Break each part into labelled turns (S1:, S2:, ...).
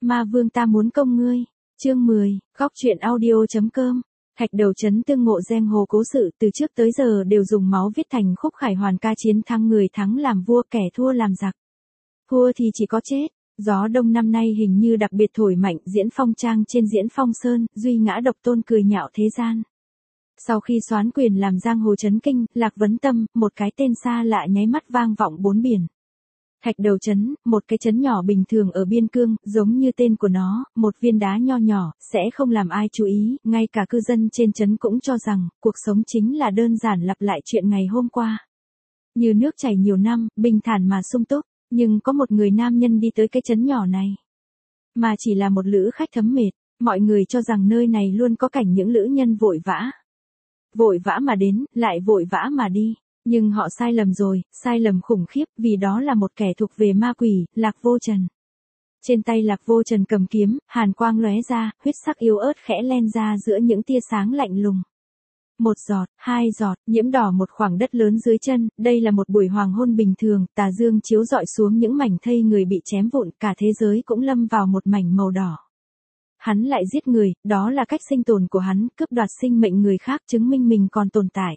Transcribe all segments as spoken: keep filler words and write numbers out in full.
S1: Ma vương ta muốn công ngươi. Chương mười, góc truyện audio chấm com. Thạch Đầu Trấn tương ngộ giang hồ cố sự từ trước tới giờ đều dùng máu viết thành khúc khải hoàn ca chiến thắng, người thắng làm vua, kẻ thua làm giặc. Thua thì chỉ có chết. Gió đông năm nay hình như đặc biệt thổi mạnh, diễn phong trang trên diễn phong sơn, duy ngã độc tôn cười nhạo thế gian. Sau khi soán quyền làm giang hồ chấn kinh, Lạc Vấn Tâm, một cái tên xa lạ nháy mắt vang vọng bốn biển. Thạch Đầu Trấn, một cái trấn nhỏ bình thường ở biên cương, giống như tên của nó, một viên đá nho nhỏ, sẽ không làm ai chú ý, ngay cả cư dân trên trấn cũng cho rằng, cuộc sống chính là đơn giản lặp lại chuyện ngày hôm qua. Như nước chảy nhiều năm, bình thản mà sung túc, nhưng có một người nam nhân đi tới cái trấn nhỏ này. Mà chỉ là một lữ khách thấm mệt, mọi người cho rằng nơi này luôn có cảnh những lữ nhân vội vã. Vội vã mà đến, lại vội vã mà đi. Nhưng họ sai lầm rồi, sai lầm khủng khiếp, vì đó là một kẻ thuộc về ma quỷ, Lạc Vô Trần. Trên tay Lạc Vô Trần cầm kiếm, hàn quang lóe ra, huyết sắc yếu ớt khẽ len ra giữa những tia sáng lạnh lùng. Một giọt, hai giọt, nhiễm đỏ một khoảng đất lớn dưới chân, đây là một buổi hoàng hôn bình thường, tà dương chiếu rọi xuống những mảnh thây người bị chém vụn, cả thế giới cũng lâm vào một mảnh màu đỏ. Hắn lại giết người, đó là cách sinh tồn của hắn, cướp đoạt sinh mệnh người khác, chứng minh mình còn tồn tại.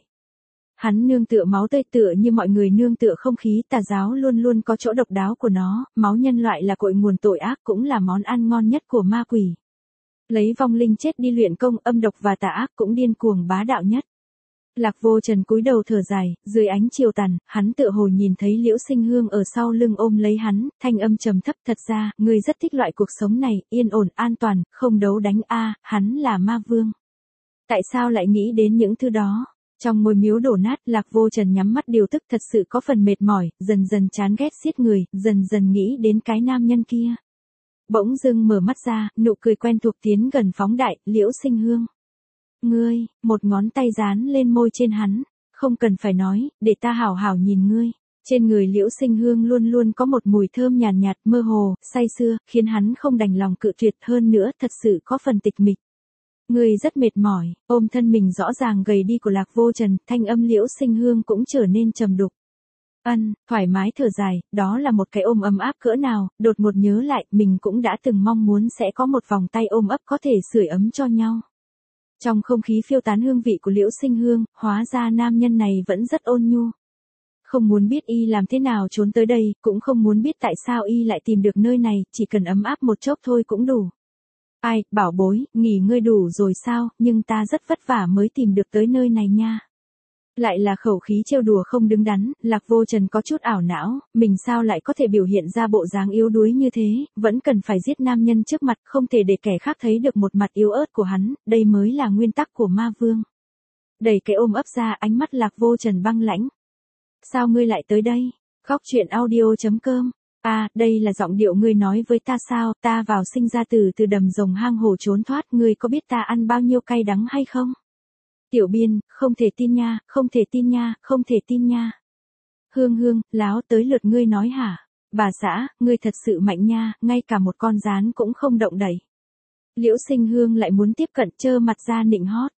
S1: Hắn nương tựa máu tươi tựa như mọi người nương tựa không khí, tà giáo luôn luôn có chỗ độc đáo của nó, máu nhân loại là cội nguồn tội ác, cũng là món ăn ngon nhất của ma quỷ. Lấy vong linh chết đi luyện công, âm độc và tà ác cũng điên cuồng bá đạo nhất. Lạc Vô Trần cúi đầu thở dài, dưới ánh chiều tàn, hắn tựa hồ nhìn thấy Liễu Sinh Hương ở sau lưng ôm lấy hắn, thanh âm trầm thấp, thật ra, ngươi rất thích loại cuộc sống này, yên ổn, an toàn, không đấu đánh a, hắn là ma vương. Tại sao lại nghĩ đến những thứ đó? Trong ngôi miếu đổ nát, Lạc Vô Trần nhắm mắt điều tức, thật sự có phần mệt mỏi, dần dần chán ghét giết người, dần dần nghĩ đến cái nam nhân kia. Bỗng dưng mở mắt ra, nụ cười quen thuộc tiến gần phóng đại, Liễu Sinh Hương. Ngươi, một ngón tay dán lên môi trên hắn, không cần phải nói, để ta hảo hảo nhìn ngươi. Trên người Liễu Sinh Hương luôn luôn có một mùi thơm nhàn nhạt, nhạt, mơ hồ, say sưa, khiến hắn không đành lòng cự tuyệt, hơn nữa, thật sự có phần tịch mịch. Ngươi rất mệt mỏi, ôm thân mình rõ ràng gầy đi của Lạc Vô Trần, thanh âm Liễu Sinh Hương cũng trở nên trầm đục. Ân, thoải mái thở dài, đó là một cái ôm ấm áp cỡ nào, đột ngột nhớ lại, mình cũng đã từng mong muốn sẽ có một vòng tay ôm ấp có thể sưởi ấm cho nhau. Trong không khí phiêu tán hương vị của Liễu Sinh Hương, hóa ra nam nhân này vẫn rất ôn nhu. Không muốn biết y làm thế nào trốn tới đây, cũng không muốn biết tại sao y lại tìm được nơi này, chỉ cần ấm áp một chốc thôi cũng đủ. Ai, bảo bối, nghỉ ngơi đủ rồi sao, nhưng ta rất vất vả mới tìm được tới nơi này nha. Lại là khẩu khí trêu đùa không đứng đắn, Lạc Vô Trần có chút ảo não, mình sao lại có thể biểu hiện ra bộ dáng yếu đuối như thế, vẫn cần phải giết nam nhân trước mặt, không thể để kẻ khác thấy được một mặt yếu ớt của hắn, đây mới là nguyên tắc của ma vương. Đẩy cái ôm ấp ra, ánh mắt Lạc Vô Trần băng lãnh. Sao ngươi lại tới đây? Góc truyện audio chấm com. À, đây là giọng điệu ngươi nói với ta sao, ta vào sinh ra từ từ đầm rồng hang hổ trốn thoát, ngươi có biết ta ăn bao nhiêu cay đắng hay không? Tiểu Biên, không thể tin nha, không thể tin nha, không thể tin nha. Hương Hương, láo tới lượt ngươi nói hả? Bà xã, ngươi thật sự mạnh nha, ngay cả một con gián cũng không động đậy. Liễu Sinh Hương lại muốn tiếp cận, trơ mặt ra nịnh hót.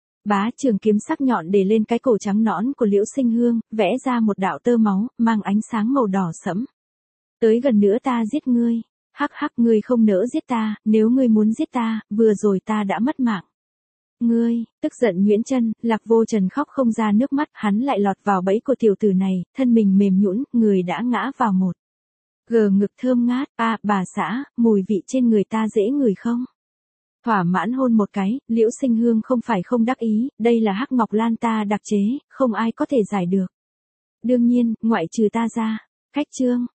S1: Bá trường kiếm sắc nhọn để lên cái cổ trắng nõn của Liễu Sinh Hương, vẽ ra một đạo tơ máu, mang ánh sáng màu đỏ sẫm. Tới gần nữa ta giết ngươi. Hắc hắc, ngươi không nỡ giết ta, nếu ngươi muốn giết ta, vừa rồi ta đã mất mạng. Ngươi, tức giận nhuyễn chân, Lạc Vô Trần khóc không ra nước mắt, hắn lại lọt vào bẫy của tiểu tử này, thân mình mềm nhũn, người đã ngã vào một. Gờ ngực thơm ngát, à, bà xã, mùi vị trên người ta dễ ngửi không? Thỏa mãn hôn một cái, Liễu Sinh Hương không phải không đắc ý, đây là hắc ngọc lan ta đặc chế, không ai có thể giải được. Đương nhiên, ngoại trừ ta ra. Cách chương.